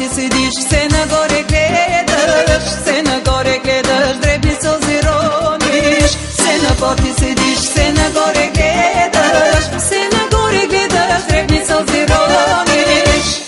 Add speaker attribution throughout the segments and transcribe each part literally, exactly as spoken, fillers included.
Speaker 1: седиш, все нагоре гледаш, все нагоре гледаш, дребни сълзи рониш. Все на порти седиш, все нагоре гледаш, все нагоре гледаш, дребни сълзи рониш.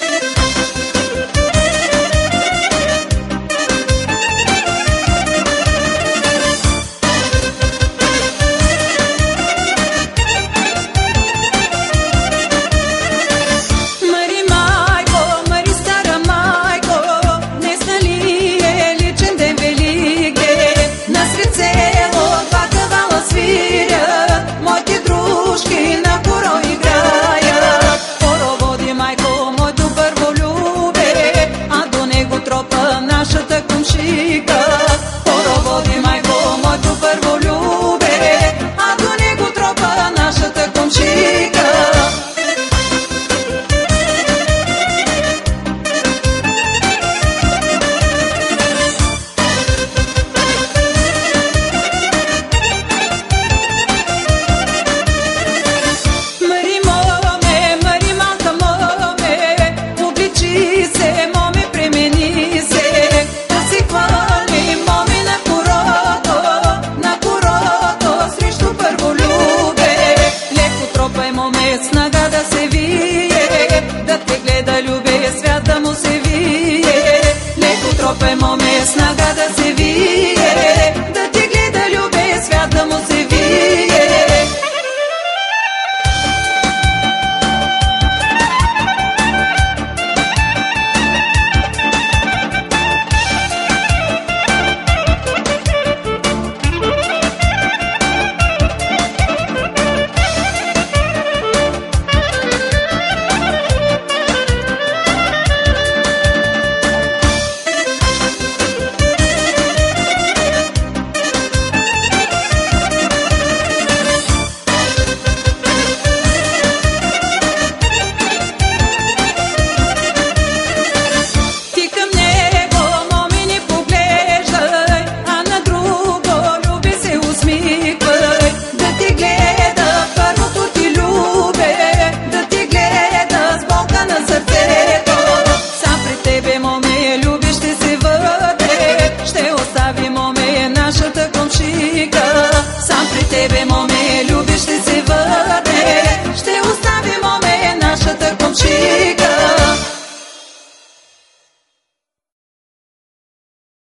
Speaker 1: Нашата комшика, хороводи майко моето първо любе, а до него тропа нашата комшика. Мари моме, Мари малка моме, обличи се, моме премени се. Снага да се вие, да те гледа любе, свят да му се вие. Леко тропе моме, снага да се вие, да те гледа любе, свят да му се вие. Нашата комшика, сам при тебе моме.